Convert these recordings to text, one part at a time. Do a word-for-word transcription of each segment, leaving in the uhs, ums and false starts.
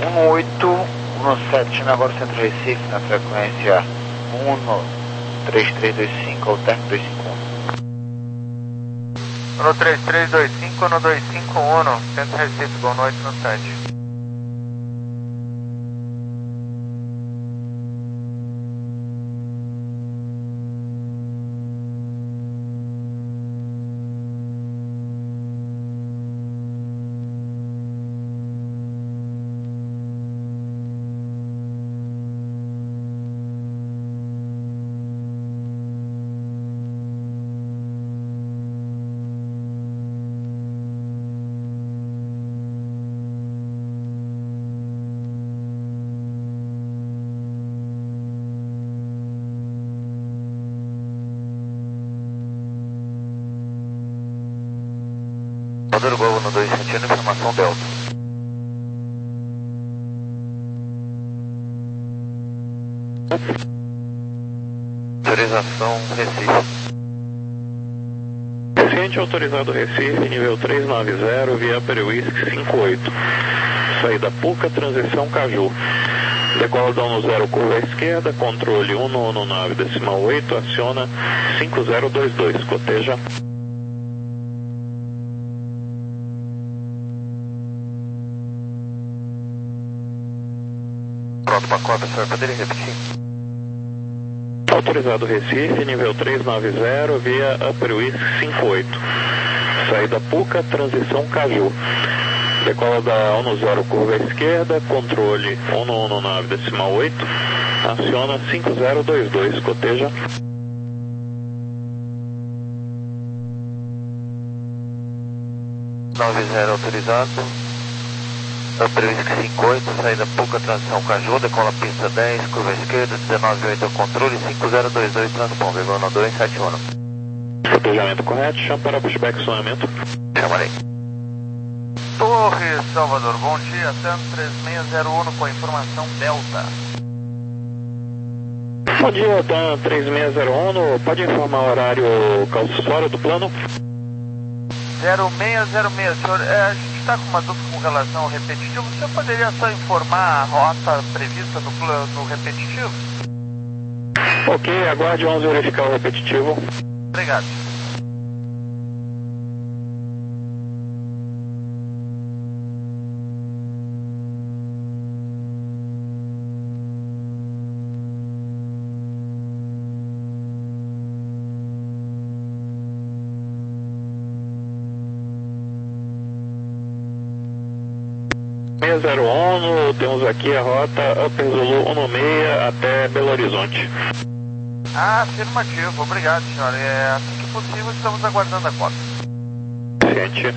um oito um sete, agora Centro Recife, na frequência um três três dois cinco, ao término dois cinco um. um três três dois cinco, um dois cinco um, Centro Recife, boa noite no site. Padre Gol no dois sentindo, informação Delta. Autorização Recife. Paciente autorizado Recife, nível trezentos e noventa, via Peruísque cinquenta e oito. Saída Puca, transição Caju. Decola down zero, curva à esquerda, controle um nono nave decimal oito, aciona cinco zero dois dois, coteja. Pronto, Pacote, senhor, poderia repetir? Autorizado Recife, nível trezentos e noventa, via Upper Whisky cinquenta e oito. Saída Puca, transição Caju. Decola da um zero, curva à esquerda, controle um nono nave decimal oito, aciona cinco zero dois dois, coteja. noventa autorizado. Upper Whisky cinquenta e oito, saída Puca, transição Caju, decola pista dez, curva à esquerda, dezenove oito ao controle, cinco zero dois dois, transponder, Bruno dois sete um. Cotejamento correto, chama para pushback sonamento. Chamarei. Torre Salvador, bom dia, Santos três seis zero um com informação Delta. Bom dia, TAM três seis zero um, pode informar o horário calçório do plano? zero seis zero seis, senhor, é, a gente está com uma dúvida com relação ao repetitivo, o senhor poderia só informar a rota prevista no plano no repetitivo? Ok, aguarde, vamos verificar o repetitivo. Obrigado. seis zero um, temos aqui a rota Upper Zulu um seis até Belo Horizonte. Ah, afirmativo, obrigado, senhor. É, assim que possível, estamos aguardando a cota. Gente.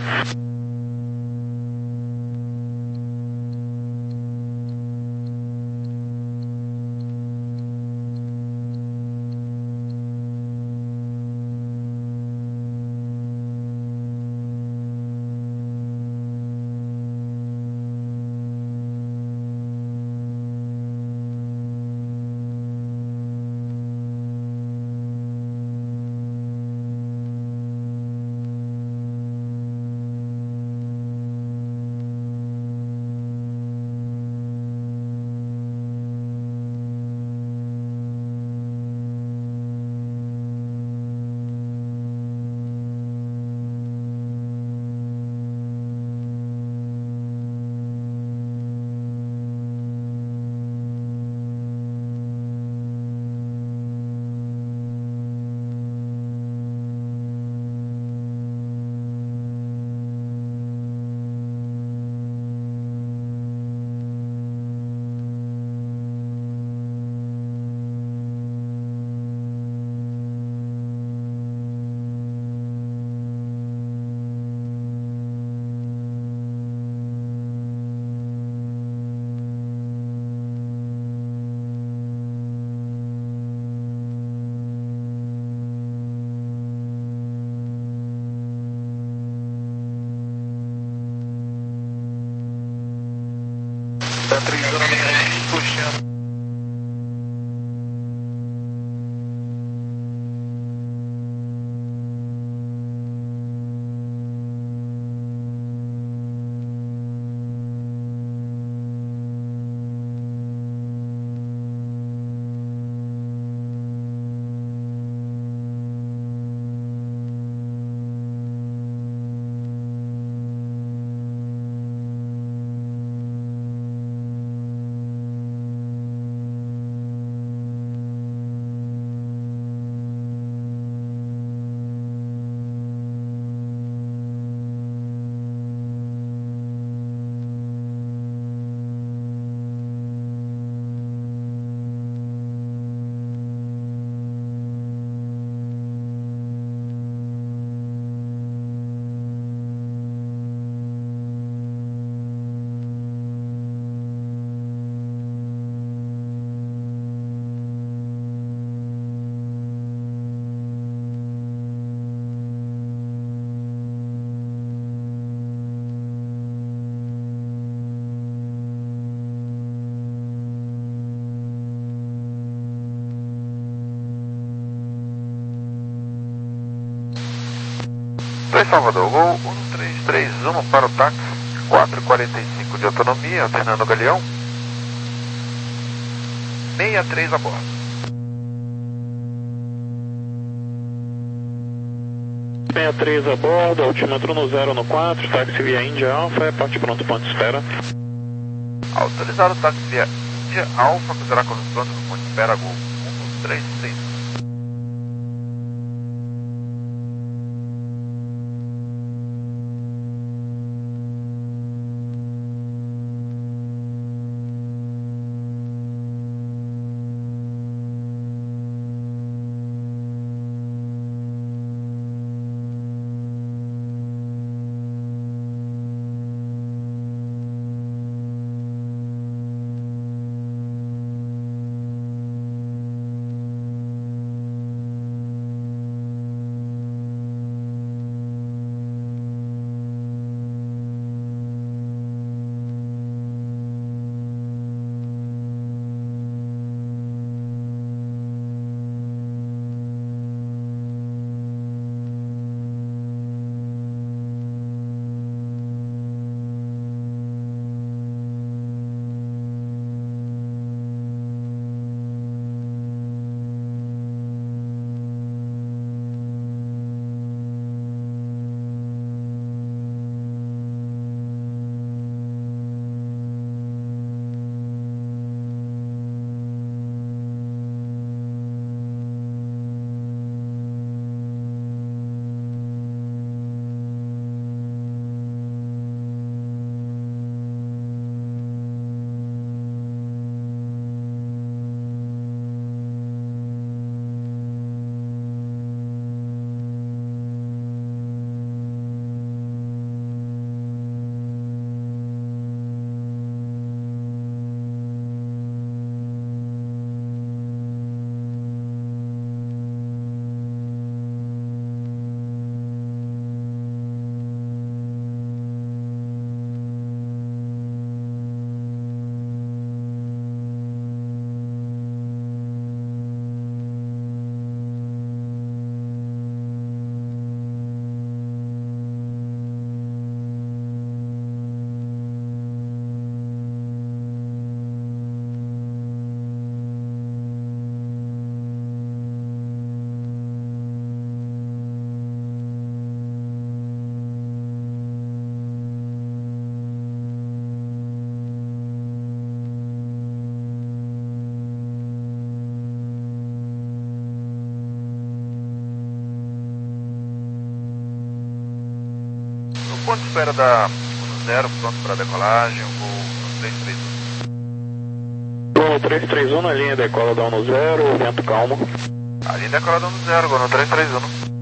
Puxando. Oi, Salvador, Gol um três três um para o táxi, quatro e quarenta e cinco de autonomia, Fernando Galeão, sessenta e três a bordo. sessenta e três a bordo, altímetro no zero no quatro, táxi via Índia Alfa, é parte pronto, ponto de espera. Autorizado o táxi via Índia Alfa, poderá conduzir pronto no ponto de espera, Gol um três três. Ponto de espera da zero, pronto para decolagem, voo um três três um. Gol três três um na linha decola da um zero, vento calmo. A linha decola da um zero, Gol três três um.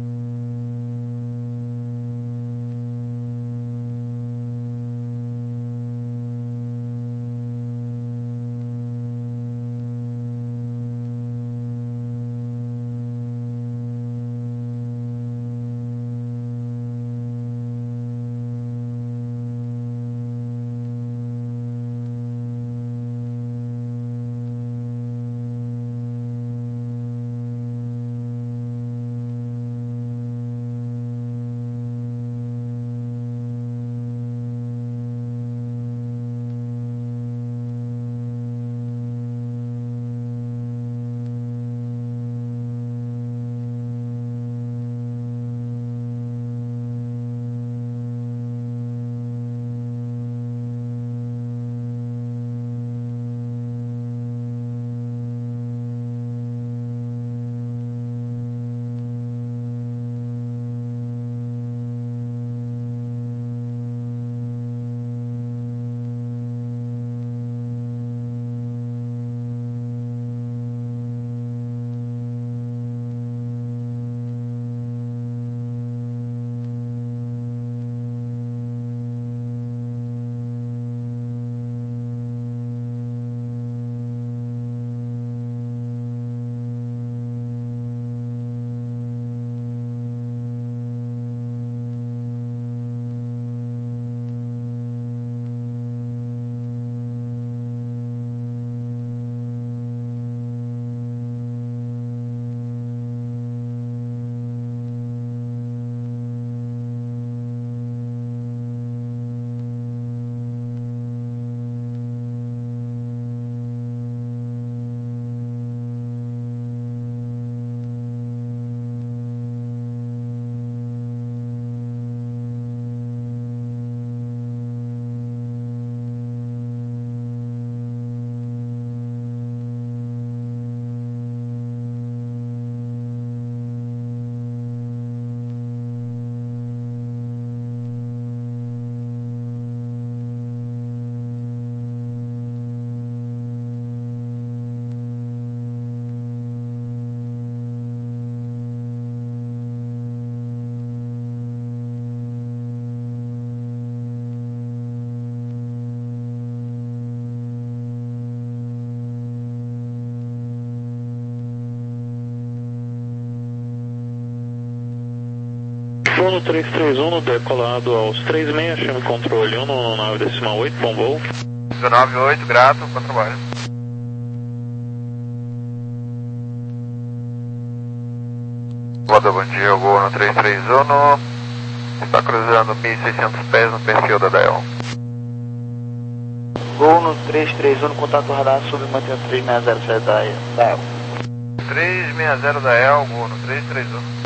Voo trezentos e trinta e um, decolado aos trinta e seis, chame controle um no nove decimal oito, bom voo. dezenove oito, grato, bom trabalho. Roda, bom dia, voo no trezentos e trinta e um, está cruzando mil e seiscentos pés no perfil da Dael. Gol no trezentos e trinta e um, contato radar sobre mantenha trezentos e sessenta sete da Dael. trezentos e sessenta da El, voo no trezentos e trinta e um.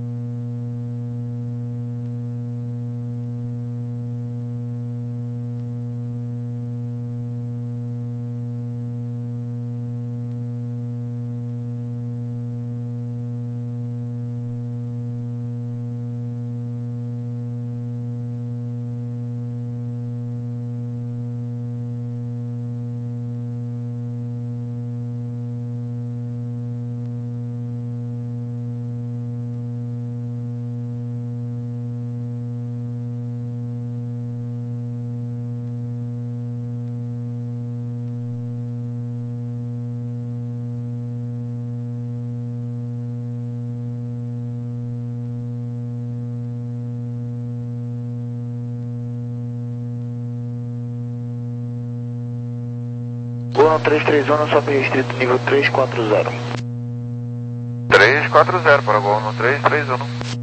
Gol no trezentos e trinta e um, não sobe restrito nível trezentos e quarenta. trezentos e quarenta para voo no trezentos e trinta e um.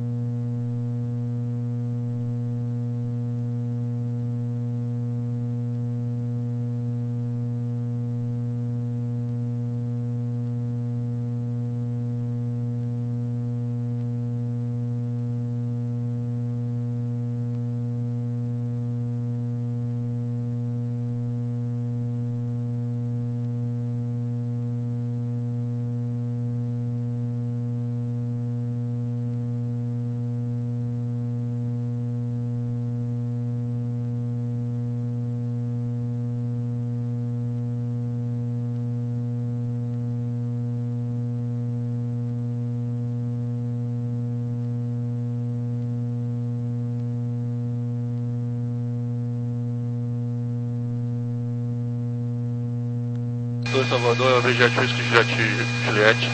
dois Salvador, Alvejet Whisky Jet Juliette.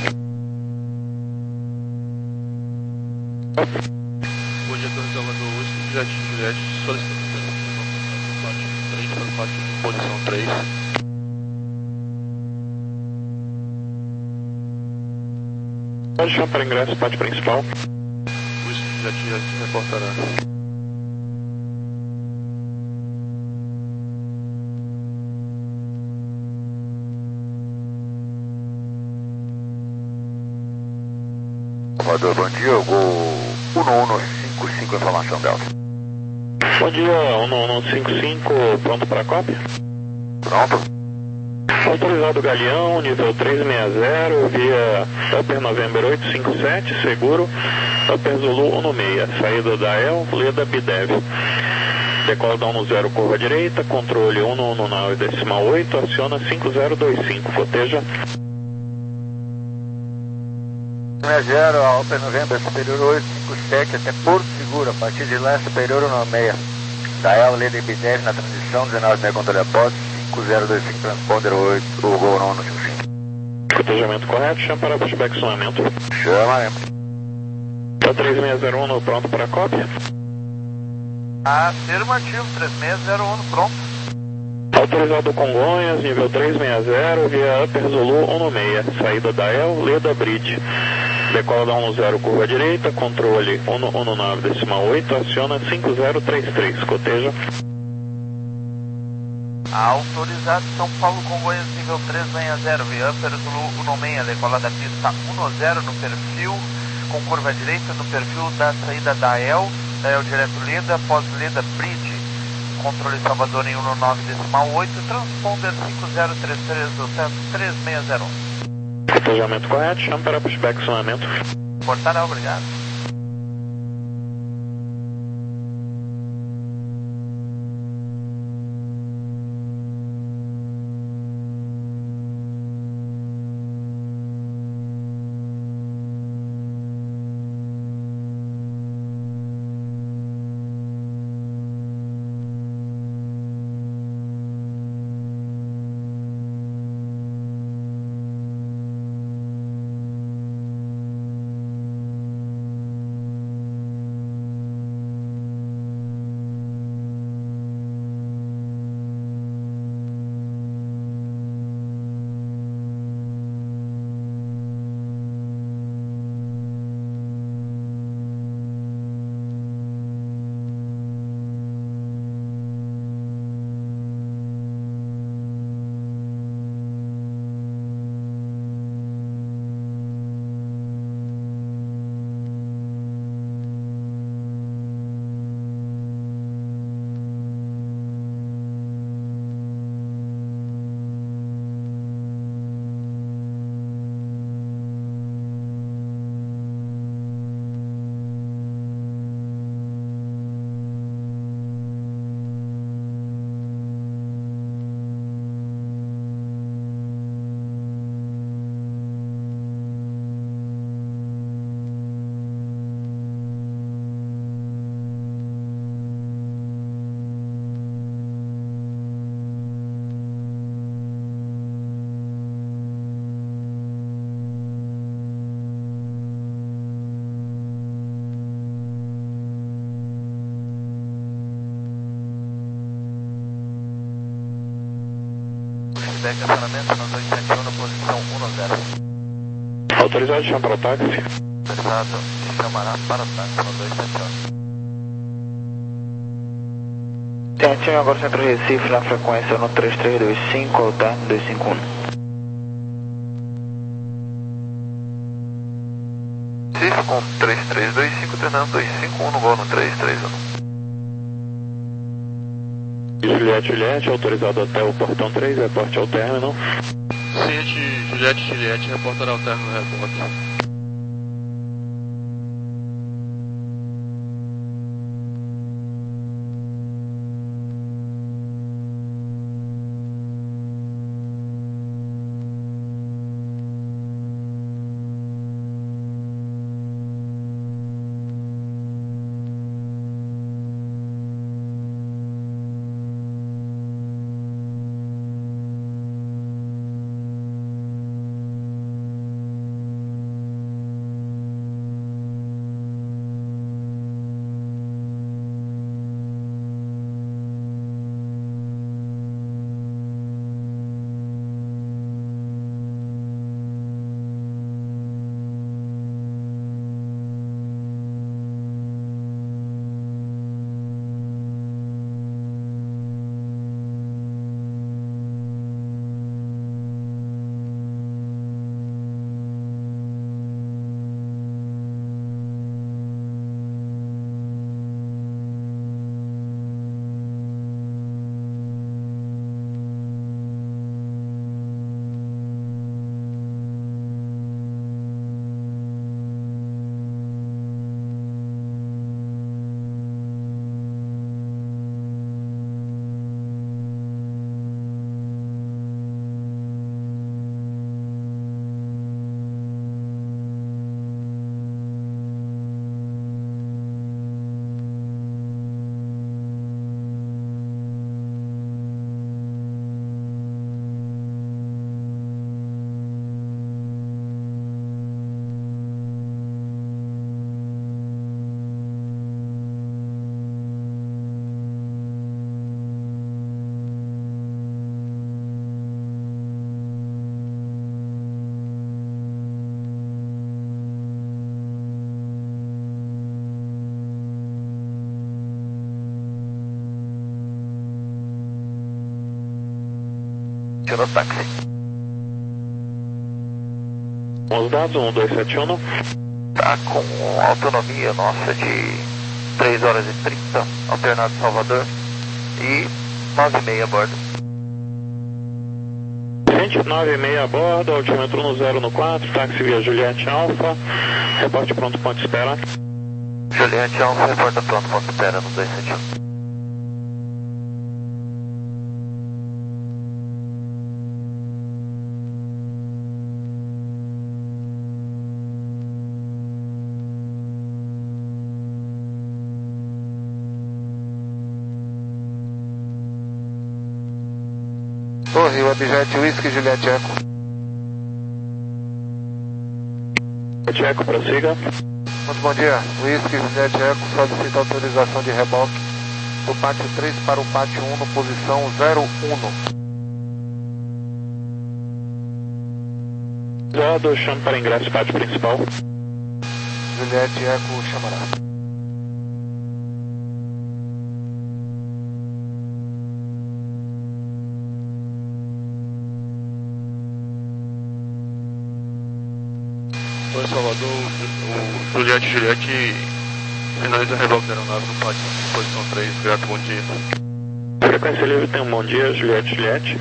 Bom dia, dois Salvador, Whisky Jet Juliette, solicitando três para o pátio de posição três. Pode chamar para ingresso, pátio principal. Whisky Jet Juliette reportará. Salvador, bom dia, Gol um um cinco cinco, informação Delta. Bom dia, um um cinco cinco, pronto para a cópia? Pronto. Autorizado Galeão, nível trezentos e sessenta, via Upper November oito cinco sete, seguro, Upper Zulu um seis, saída da El, Leda Bidev. Decola da um zero, curva direita, controle um um nove decimal oito, aciona cinco zero dois cinco, coteja. zero, a Open November superior oito cinco sete até Porto Seguro, a partir de lá superior um seis. Dael, Leda Bidev na transição, dezenove meia controle após, cinco zero dois cinco, transponder oito, o Gol no cinco cinco. Cotejamento correto, chama para pushback sonamento. Chama, né? Tá três seis zero um, pronto para a cópia? Afirmativo, três seis zero um, pronto. Autorizado Congonhas, nível trezentos e sessenta, via Upper Zulu um seis, saída da El, Leda Bridge. Decola da um zero, curva direita, controle um nove decimal oito, aciona cinco zero três três, coteja. Autorizado São Paulo Congonhas, nível trezentos e sessenta, via Upper Zulu um seis, decola da pista um zero no perfil, com curva direita no perfil da saída da El, El direto Leda, pós Leda Bridge. Controle Salvador em um nove decimal oito, transponder cinco zero três três do centro três seis zero um. Cotejamento correto, chama para pushback sonamento. Portará, obrigado. feedback, acionamento na dois sete um, posição um zero. Autorizado, chama para o táxi. Autorizado, chamará para o táxi na dois sete um. Certinho, agora Centro Recife, na frequência no três três dois cinco, ao término dois cinco um. Recife com três três dois cinco, treinando dois cinco um no voo no três três um. Juliette, Juliette, autorizado até o portão três, reporte ao término. Ciente, Juliette, Juliette, reportará ao término, reporte. No táxi. Os dados, um dois sete um. Tá com autonomia nossa de três horas e trinta, alternado Salvador, e nove e meia a bordo. Gente, nove e meia a bordo, altímetro no zero no quatro, táxi via Juliette Alfa, reporte pronto, ponto espera. Juliette Alfa, reporta pronto, ponto espera no dois sete um. Torre, Webjet, Whisky, Juliette Eco. Juliette Eco, prossiga. Muito bom dia, Whisky, Juliette Eco, solicita autorização de reboque do pátio três para o pátio um no posição zero um. Zado, chamo para ingresso pátio principal. Juliette Eco chamará. Oi, Salvador, o Juliette, Juliette, finaliza a reboque da aeronave no pátio, posição três, grato, bom dia. Frequência livre, tem um bom dia, Juliette, Juliette.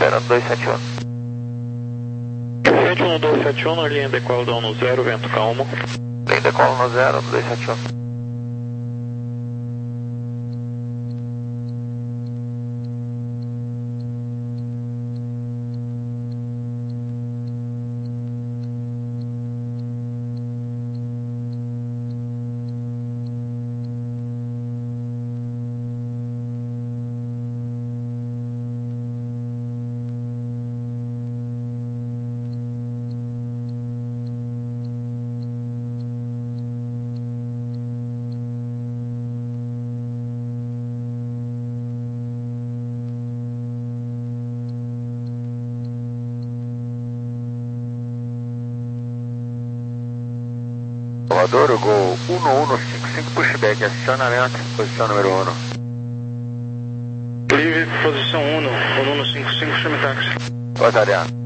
esperando dois sete um. sete um dois sete um, linha decola da um zero, vento calmo. Linha decola no zero, dois sete um. Salvador, Gol um um cinco cinco pushback, acionamento, posição número um. Livre, posição um, um um cinco cinco, chame táxi. Pode, Adriano.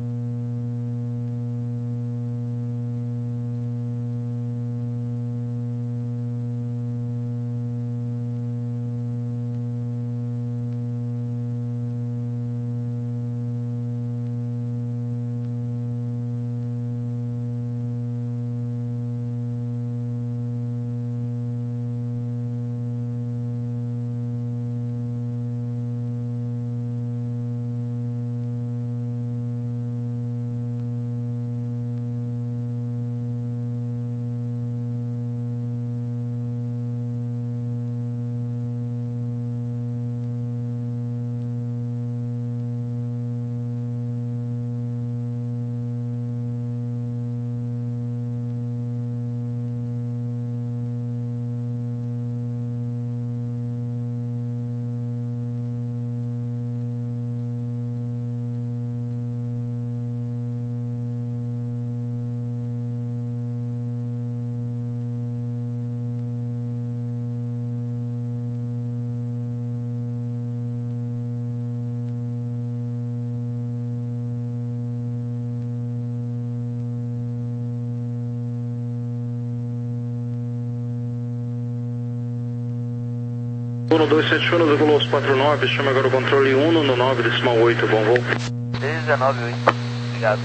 um dois sete um, decolou os quatro nove, chama agora o controle um no nove, decimal oito, bom voo. dezenove oito, obrigado.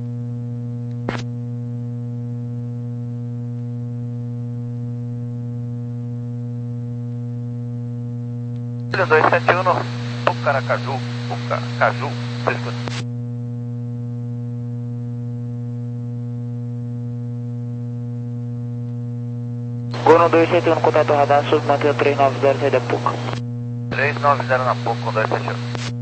dois sete um, Pucaracaju, Pucaracaju, você escuta. Gol dois sete um, contato radar, submantendo três nove zero, saída Puca. três nove zero na Puca, com dois sete um.